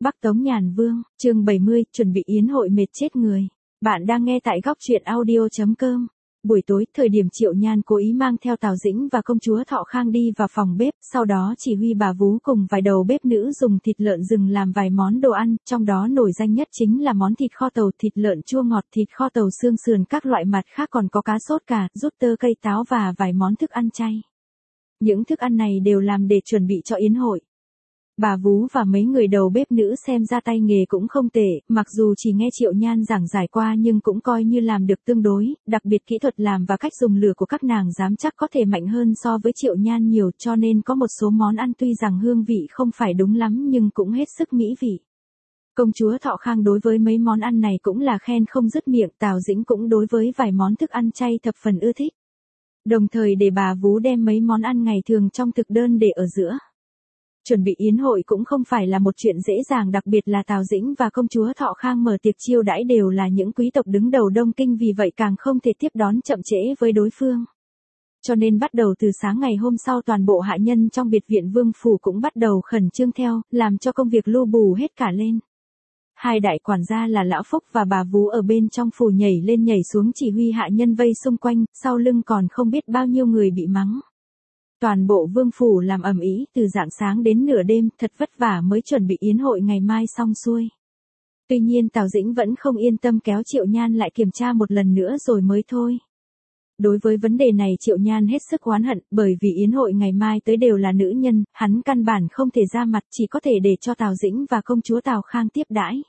Bắc Tống Nhàn Vương, chương 70, chuẩn bị yến hội mệt chết người. Bạn đang nghe tại góc truyện audio.com. Buổi tối, thời điểm Triệu Nhan cố ý mang theo Tào Dĩnh và công chúa Thọ Khang đi vào phòng bếp, sau đó chỉ huy bà vú cùng vài đầu bếp nữ dùng thịt lợn rừng làm vài món đồ ăn, trong đó nổi danh nhất chính là món thịt kho tàu, thịt lợn chua ngọt, thịt kho tàu xương sườn, các loại mặt khác còn có cá sốt cà, rút tơ cây táo và vài món thức ăn chay. Những thức ăn này đều làm để chuẩn bị cho yến hội. Bà vú và mấy người đầu bếp nữ xem ra tay nghề cũng không tệ, mặc dù chỉ nghe Triệu Nhan giảng giải qua nhưng cũng coi như làm được tương đối, đặc biệt kỹ thuật làm và cách dùng lửa của các nàng dám chắc có thể mạnh hơn so với Triệu Nhan nhiều, cho nên có một số món ăn tuy rằng hương vị không phải đúng lắm nhưng cũng hết sức mỹ vị. Công chúa Thọ Khang đối với mấy món ăn này cũng là khen không dứt miệng, Tào Dĩnh cũng đối với vài món thức ăn chay thập phần ưa thích. Đồng thời để bà vú đem mấy món ăn ngày thường trong thực đơn để ở giữa. Chuẩn bị yến hội cũng không phải là một chuyện dễ dàng, đặc biệt là Tào Dĩnh và công chúa Thọ Khang mở tiệc chiêu đãi đều là những quý tộc đứng đầu Đông Kinh, vì vậy càng không thể tiếp đón chậm trễ với đối phương. Cho nên bắt đầu từ sáng ngày hôm sau toàn bộ hạ nhân trong biệt viện vương phủ cũng bắt đầu khẩn trương theo, làm cho công việc lu bù hết cả lên. Hai đại quản gia là Lão Phúc và bà vú ở bên trong phủ nhảy lên nhảy xuống chỉ huy hạ nhân vây xung quanh, sau lưng còn không biết bao nhiêu người bị mắng. Toàn bộ vương phủ làm ầm ĩ từ rạng sáng đến nửa đêm, thật vất vả mới chuẩn bị yến hội ngày mai xong xuôi. Tuy nhiên Tào Dĩnh vẫn không yên tâm, kéo Triệu Nhan lại kiểm tra một lần nữa rồi mới thôi. Đối với vấn đề này Triệu Nhan hết sức oán hận, bởi vì yến hội ngày mai tới đều là nữ nhân, hắn căn bản không thể ra mặt, chỉ có thể để cho Tào Dĩnh và công chúa Tào Khang tiếp đãi.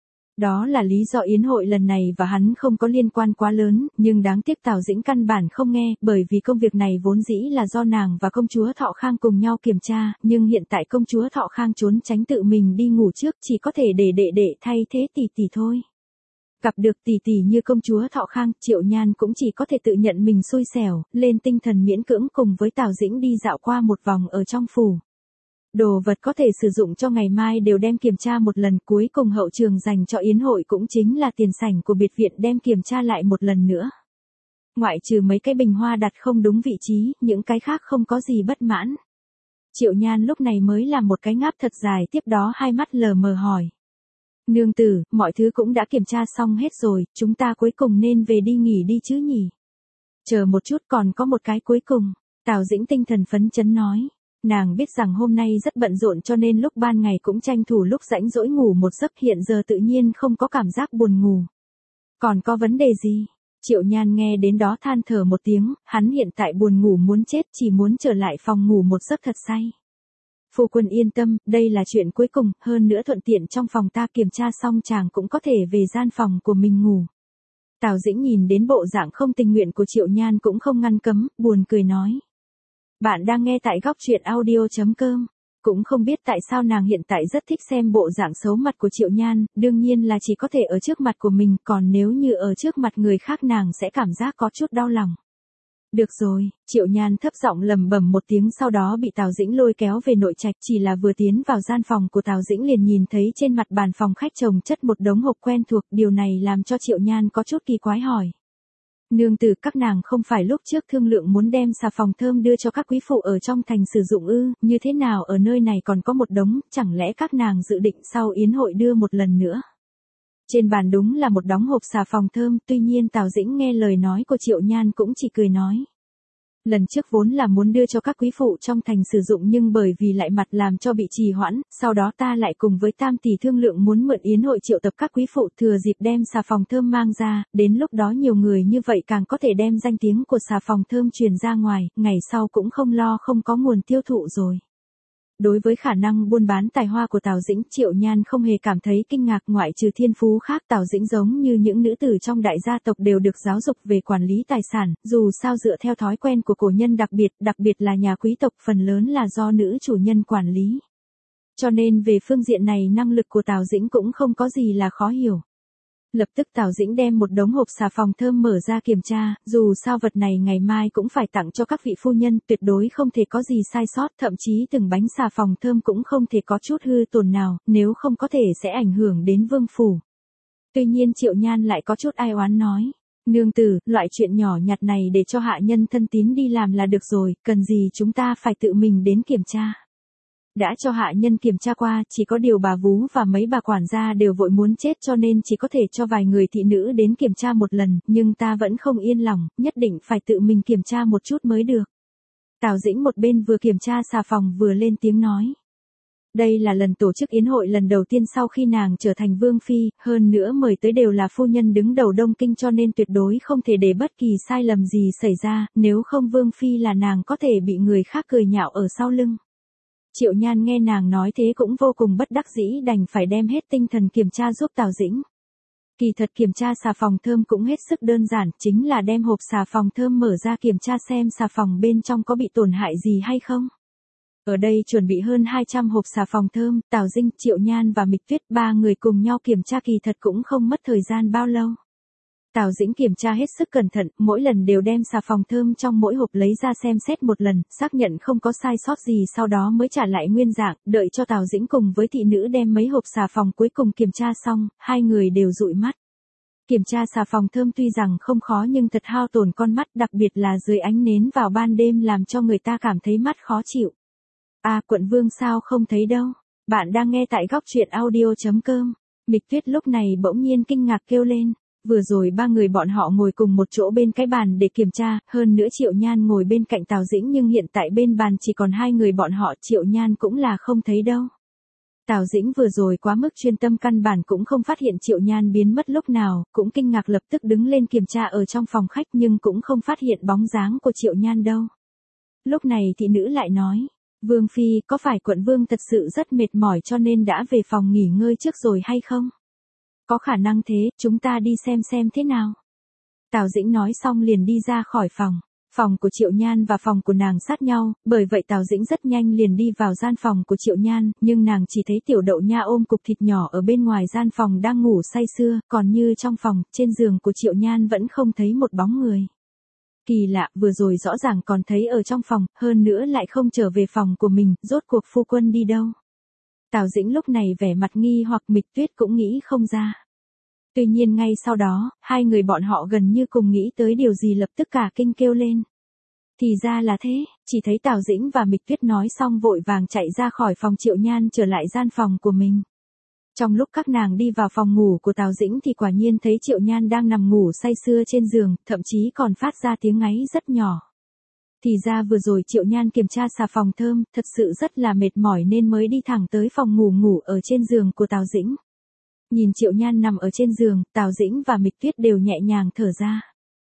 Đó là lý do yến hội lần này và hắn không có liên quan quá lớn, nhưng đáng tiếc Tào Dĩnh căn bản không nghe, bởi vì công việc này vốn dĩ là do nàng và công chúa Thọ Khang cùng nhau kiểm tra, nhưng hiện tại công chúa Thọ Khang trốn tránh tự mình đi ngủ trước, chỉ có thể để đệ thay thế tỷ tỷ thôi. Gặp được tỷ tỷ như công chúa Thọ Khang, Triệu Nhan cũng chỉ có thể tự nhận mình xui xẻo, lên tinh thần miễn cưỡng cùng với Tào Dĩnh đi dạo qua một vòng ở trong phủ. Đồ vật có thể sử dụng cho ngày mai đều đem kiểm tra một lần, cuối cùng hậu trường dành cho yến hội cũng chính là tiền sảnh của biệt viện đem kiểm tra lại một lần nữa. Ngoại trừ mấy cái bình hoa đặt không đúng vị trí, những cái khác không có gì bất mãn. Triệu Nhan lúc này mới làm một cái ngáp thật dài, tiếp đó hai mắt lờ mờ hỏi. Nương tử, mọi thứ cũng đã kiểm tra xong hết rồi, chúng ta cuối cùng nên về đi nghỉ đi chứ nhỉ? Chờ một chút, còn có một cái cuối cùng. Tào Dĩnh tinh thần phấn chấn nói. Nàng biết rằng hôm nay rất bận rộn cho nên lúc ban ngày cũng tranh thủ lúc rảnh rỗi ngủ một giấc, hiện giờ tự nhiên không có cảm giác buồn ngủ. Còn có vấn đề gì? Triệu Nhan nghe đến đó than thở một tiếng, hắn hiện tại buồn ngủ muốn chết, chỉ muốn trở lại phòng ngủ một giấc thật say. Phu quân yên tâm, đây là chuyện cuối cùng, hơn nữa thuận tiện trong phòng ta kiểm tra xong chàng cũng có thể về gian phòng của mình ngủ. Tào Dĩnh nhìn đến bộ dạng không tình nguyện của Triệu Nhan cũng không ngăn cấm, buồn cười nói. Bạn đang nghe tại góc truyện audio.com. Cũng không biết tại sao nàng hiện tại rất thích xem bộ dạng xấu mặt của Triệu Nhan, đương nhiên là chỉ có thể ở trước mặt của mình, còn nếu như ở trước mặt người khác nàng sẽ cảm giác có chút đau lòng. Được rồi, Triệu Nhan thấp giọng lẩm bẩm một tiếng, sau đó bị Tào Dĩnh lôi kéo về nội trạch, chỉ là vừa tiến vào gian phòng của Tào Dĩnh liền nhìn thấy trên mặt bàn phòng khách chồng chất một đống hộp quen thuộc, điều này làm cho Triệu Nhan có chút kỳ quái hỏi. Nương tử, các nàng không phải lúc trước thương lượng muốn đem xà phòng thơm đưa cho các quý phụ ở trong thành sử dụng ư, như thế nào ở nơi này còn có một đống, chẳng lẽ các nàng dự định sau yến hội đưa một lần nữa? Trên bàn đúng là một đống hộp xà phòng thơm, tuy nhiên Tào Dĩnh nghe lời nói của Triệu Nhan cũng chỉ cười nói. Lần trước vốn là muốn đưa cho các quý phụ trong thành sử dụng nhưng bởi vì lại mặt làm cho bị trì hoãn, sau đó ta lại cùng với Tam tỷ thương lượng muốn mượn yến hội triệu tập các quý phụ, thừa dịp đem xà phòng thơm mang ra, đến lúc đó nhiều người như vậy càng có thể đem danh tiếng của xà phòng thơm truyền ra ngoài, ngày sau cũng không lo không có nguồn tiêu thụ rồi. Đối với khả năng buôn bán tài hoa của Tào Dĩnh, Triệu Nhan không hề cảm thấy kinh ngạc, ngoại trừ thiên phú khác Tào Dĩnh giống như những nữ tử trong đại gia tộc đều được giáo dục về quản lý tài sản, dù sao dựa theo thói quen của cổ nhân đặc biệt là nhà quý tộc phần lớn là do nữ chủ nhân quản lý. Cho nên về phương diện này năng lực của Tào Dĩnh cũng không có gì là khó hiểu. Lập tức Tào Dĩnh đem một đống hộp xà phòng thơm mở ra kiểm tra, dù sao vật này ngày mai cũng phải tặng cho các vị phu nhân, tuyệt đối không thể có gì sai sót, thậm chí từng bánh xà phòng thơm cũng không thể có chút hư tổn nào, nếu không có thể sẽ ảnh hưởng đến vương phủ. Tuy nhiên Triệu Nhan lại có chút ai oán nói. Nương tử, loại chuyện nhỏ nhặt này để cho hạ nhân thân tín đi làm là được rồi, cần gì chúng ta phải tự mình đến kiểm tra. Đã cho hạ nhân kiểm tra qua, chỉ có điều bà vú và mấy bà quản gia đều vội muốn chết cho nên chỉ có thể cho vài người thị nữ đến kiểm tra một lần, nhưng ta vẫn không yên lòng, nhất định phải tự mình kiểm tra một chút mới được. Tào Dĩnh một bên vừa kiểm tra xà phòng vừa lên tiếng nói. Đây là lần tổ chức yến hội lần đầu tiên sau khi nàng trở thành vương phi, hơn nữa mời tới đều là phu nhân đứng đầu Đông Kinh cho nên tuyệt đối không thể để bất kỳ sai lầm gì xảy ra, nếu không vương phi là nàng có thể bị người khác cười nhạo ở sau lưng. Triệu Nhan nghe nàng nói thế cũng vô cùng bất đắc dĩ đành phải đem hết tinh thần kiểm tra giúp Tào Dĩnh. Kỳ thật kiểm tra xà phòng thơm cũng hết sức đơn giản, chính là đem hộp xà phòng thơm mở ra kiểm tra xem xà phòng bên trong có bị tổn hại gì hay không. Ở đây chuẩn bị hơn 200 hộp xà phòng thơm, Tào Dĩnh, Triệu Nhan và Mịch Tuyết ba người cùng nhau kiểm tra kỳ thật cũng không mất thời gian bao lâu. Tào Dĩnh kiểm tra hết sức cẩn thận, mỗi lần đều đem xà phòng thơm trong mỗi hộp lấy ra xem xét một lần, xác nhận không có sai sót gì sau đó mới trả lại nguyên dạng, đợi cho Tào Dĩnh cùng với thị nữ đem mấy hộp xà phòng cuối cùng kiểm tra xong, hai người đều dụi mắt. Kiểm tra xà phòng thơm tuy rằng không khó nhưng thật hao tổn con mắt, đặc biệt là dưới ánh nến vào ban đêm làm cho người ta cảm thấy mắt khó chịu. À, quận vương sao không thấy đâu? Bạn đang nghe tại góc truyện audio.com. Mịch Tuyết lúc này bỗng nhiên kinh ngạc kêu lên. Vừa rồi ba người bọn họ ngồi cùng một chỗ bên cái bàn để kiểm tra, hơn nữa Triệu Nhan ngồi bên cạnh Tào Dĩnh nhưng hiện tại bên bàn chỉ còn hai người bọn họ, Triệu Nhan cũng là không thấy đâu. Tào Dĩnh vừa rồi quá mức chuyên tâm căn bản cũng không phát hiện Triệu Nhan biến mất lúc nào, cũng kinh ngạc lập tức đứng lên kiểm tra ở trong phòng khách nhưng cũng không phát hiện bóng dáng của Triệu Nhan đâu. Lúc này thị nữ lại nói, Vương Phi, có phải quận vương thật sự rất mệt mỏi cho nên đã về phòng nghỉ ngơi trước rồi hay không? Có khả năng thế, chúng ta đi xem thế nào. Tào Dĩnh nói xong liền đi ra khỏi phòng. Phòng của Triệu Nhan và phòng của nàng sát nhau, bởi vậy Tào Dĩnh rất nhanh liền đi vào gian phòng của Triệu Nhan, nhưng nàng chỉ thấy Tiểu Đậu Nha ôm cục thịt nhỏ ở bên ngoài gian phòng đang ngủ say sưa, còn như trong phòng, trên giường của Triệu Nhan vẫn không thấy một bóng người. Kỳ lạ, vừa rồi rõ ràng còn thấy ở trong phòng, hơn nữa lại không trở về phòng của mình, rốt cuộc phu quân đi đâu. Tào Dĩnh lúc này vẻ mặt nghi hoặc Mịch Tuyết cũng nghĩ không ra. Tuy nhiên ngay sau đó, hai người bọn họ gần như cùng nghĩ tới điều gì lập tức cả kinh kêu lên. Thì ra là thế, chỉ thấy Tào Dĩnh và Mịch Tuyết nói xong vội vàng chạy ra khỏi phòng Triệu Nhan trở lại gian phòng của mình. Trong lúc các nàng đi vào phòng ngủ của Tào Dĩnh thì quả nhiên thấy Triệu Nhan đang nằm ngủ say sưa trên giường, thậm chí còn phát ra tiếng ngáy rất nhỏ. Thì ra vừa rồi Triệu Nhan kiểm tra xà phòng thơm, thật sự rất là mệt mỏi nên mới đi thẳng tới phòng ngủ ở trên giường của Tào Dĩnh. Nhìn Triệu Nhan nằm ở trên giường, Tào Dĩnh và Mịch Tuyết đều nhẹ nhàng thở ra.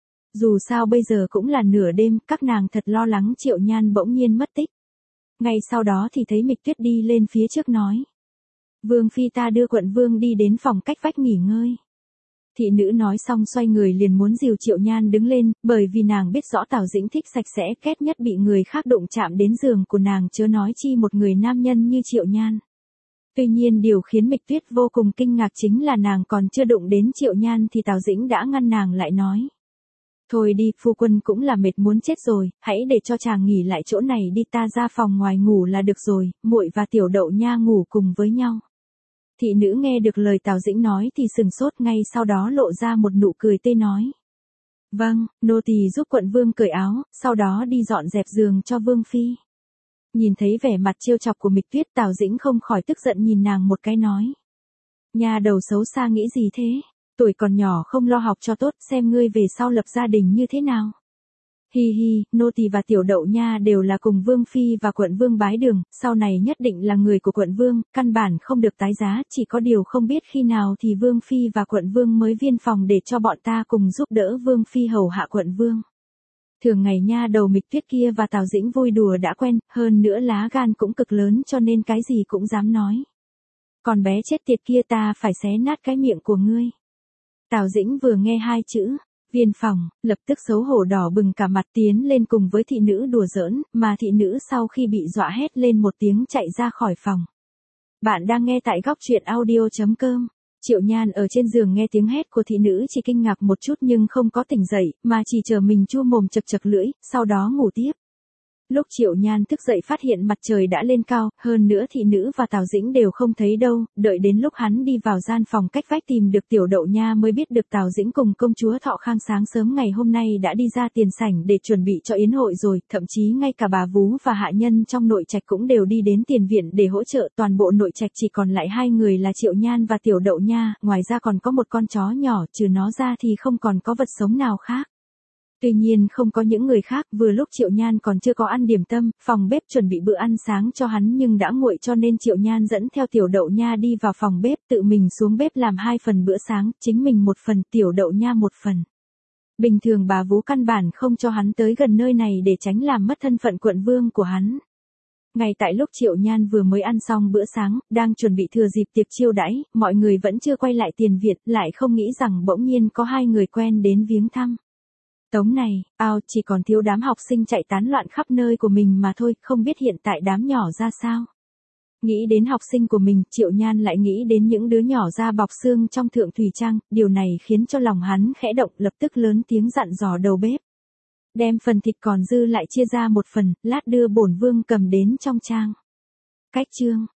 Dù sao bây giờ cũng là nửa đêm, các nàng thật lo lắng Triệu Nhan bỗng nhiên mất tích. Ngay sau đó thì thấy Mịch Tuyết đi lên phía trước nói. Vương Phi ta đưa quận vương đi đến phòng cách vách nghỉ ngơi. Thị nữ nói xong xoay người liền muốn dìu Triệu Nhan đứng lên, bởi vì nàng biết rõ Tào Dĩnh thích sạch sẽ, ghét nhất bị người khác đụng chạm đến giường của nàng chớ nói chi một người nam nhân như Triệu Nhan. Tuy nhiên điều khiến Mịch Tuyết vô cùng kinh ngạc chính là nàng còn chưa đụng đến Triệu Nhan thì Tào Dĩnh đã ngăn nàng lại nói. Thôi đi, phu quân cũng là mệt muốn chết rồi, hãy để cho chàng nghỉ lại chỗ này đi, ta ra phòng ngoài ngủ là được rồi, muội và Tiểu Đậu Nha ngủ cùng với nhau. Thị nữ nghe được lời Tào Dĩnh nói thì sừng sốt, ngay sau đó lộ ra một nụ cười tươi nói. Vâng, nô tỳ giúp quận vương cởi áo, sau đó đi dọn dẹp giường cho vương phi. Nhìn thấy vẻ mặt trêu chọc của Mịch Tuyết, Tào Dĩnh không khỏi tức giận nhìn nàng một cái nói. Nhà đầu xấu xa nghĩ gì thế? Tuổi còn nhỏ không lo học cho tốt, xem ngươi về sau lập gia đình như thế nào. Hi hi, nô tỳ và Tiểu Đậu Nha đều là cùng vương phi và quận vương bái đường, sau này nhất định là người của quận vương, căn bản không được tái giá, chỉ có điều không biết khi nào thì vương phi và quận vương mới viên phòng để cho bọn ta cùng giúp đỡ vương phi hầu hạ quận vương. Thường ngày nha đầu Mịch Tuyết kia và Tào Dĩnh vui đùa đã quen, hơn nữa lá gan cũng cực lớn cho nên cái gì cũng dám nói. Còn bé chết tiệt kia ta phải xé nát cái miệng của ngươi. Tào Dĩnh vừa nghe hai chữ viên phòng, lập tức xấu hổ đỏ bừng cả mặt tiến lên cùng với thị nữ đùa giỡn, mà thị nữ sau khi bị dọa hét lên một tiếng chạy ra khỏi phòng. Bạn đang nghe tại góc truyện audio.com. Triệu Nhan ở trên giường nghe tiếng hét của thị nữ chỉ kinh ngạc một chút nhưng không có tỉnh dậy, mà chỉ chờ mình chua mồm chật chật lưỡi, sau đó ngủ tiếp. Lúc Triệu Nhan thức dậy phát hiện mặt trời đã lên cao, hơn nữa thị nữ và Tào Dĩnh đều không thấy đâu, đợi đến lúc hắn đi vào gian phòng cách vách tìm được Tiểu Đậu Nha mới biết được Tào Dĩnh cùng công chúa Thọ Khang sáng sớm ngày hôm nay đã đi ra tiền sảnh để chuẩn bị cho yến hội rồi, thậm chí ngay cả bà vú và hạ nhân trong nội trạch cũng đều đi đến tiền viện để hỗ trợ, toàn bộ nội trạch chỉ còn lại hai người là Triệu Nhan và Tiểu Đậu Nha, ngoài ra còn có một con chó nhỏ, trừ nó ra thì không còn có vật sống nào khác. Tuy nhiên không có những người khác, vừa lúc Triệu Nhan còn chưa có ăn điểm tâm, phòng bếp chuẩn bị bữa ăn sáng cho hắn nhưng đã nguội cho nên Triệu Nhan dẫn theo Tiểu Đậu Nha đi vào phòng bếp, tự mình xuống bếp làm 2 phần bữa sáng, chính mình 1 phần, Tiểu Đậu Nha 1 phần. Bình thường bà vú căn bản không cho hắn tới gần nơi này để tránh làm mất thân phận quận vương của hắn. Ngay tại lúc Triệu Nhan vừa mới ăn xong bữa sáng, đang chuẩn bị thừa dịp tiệc chiêu đãi, mọi người vẫn chưa quay lại tiền viện, lại không nghĩ rằng bỗng nhiên có 2 người quen đến viếng thăm. Tống này, chỉ còn thiếu đám học sinh chạy tán loạn khắp nơi của mình mà thôi, không biết hiện tại đám nhỏ ra sao. Nghĩ đến học sinh của mình, Triệu Nhan lại nghĩ đến những đứa nhỏ da bọc xương trong Thượng Thùy Trang, điều này khiến cho lòng hắn khẽ động, lập tức lớn tiếng dặn dò đầu bếp. Đem phần thịt còn dư lại chia ra 1 phần, lát đưa bổn vương cầm đến trong trang. Cách chương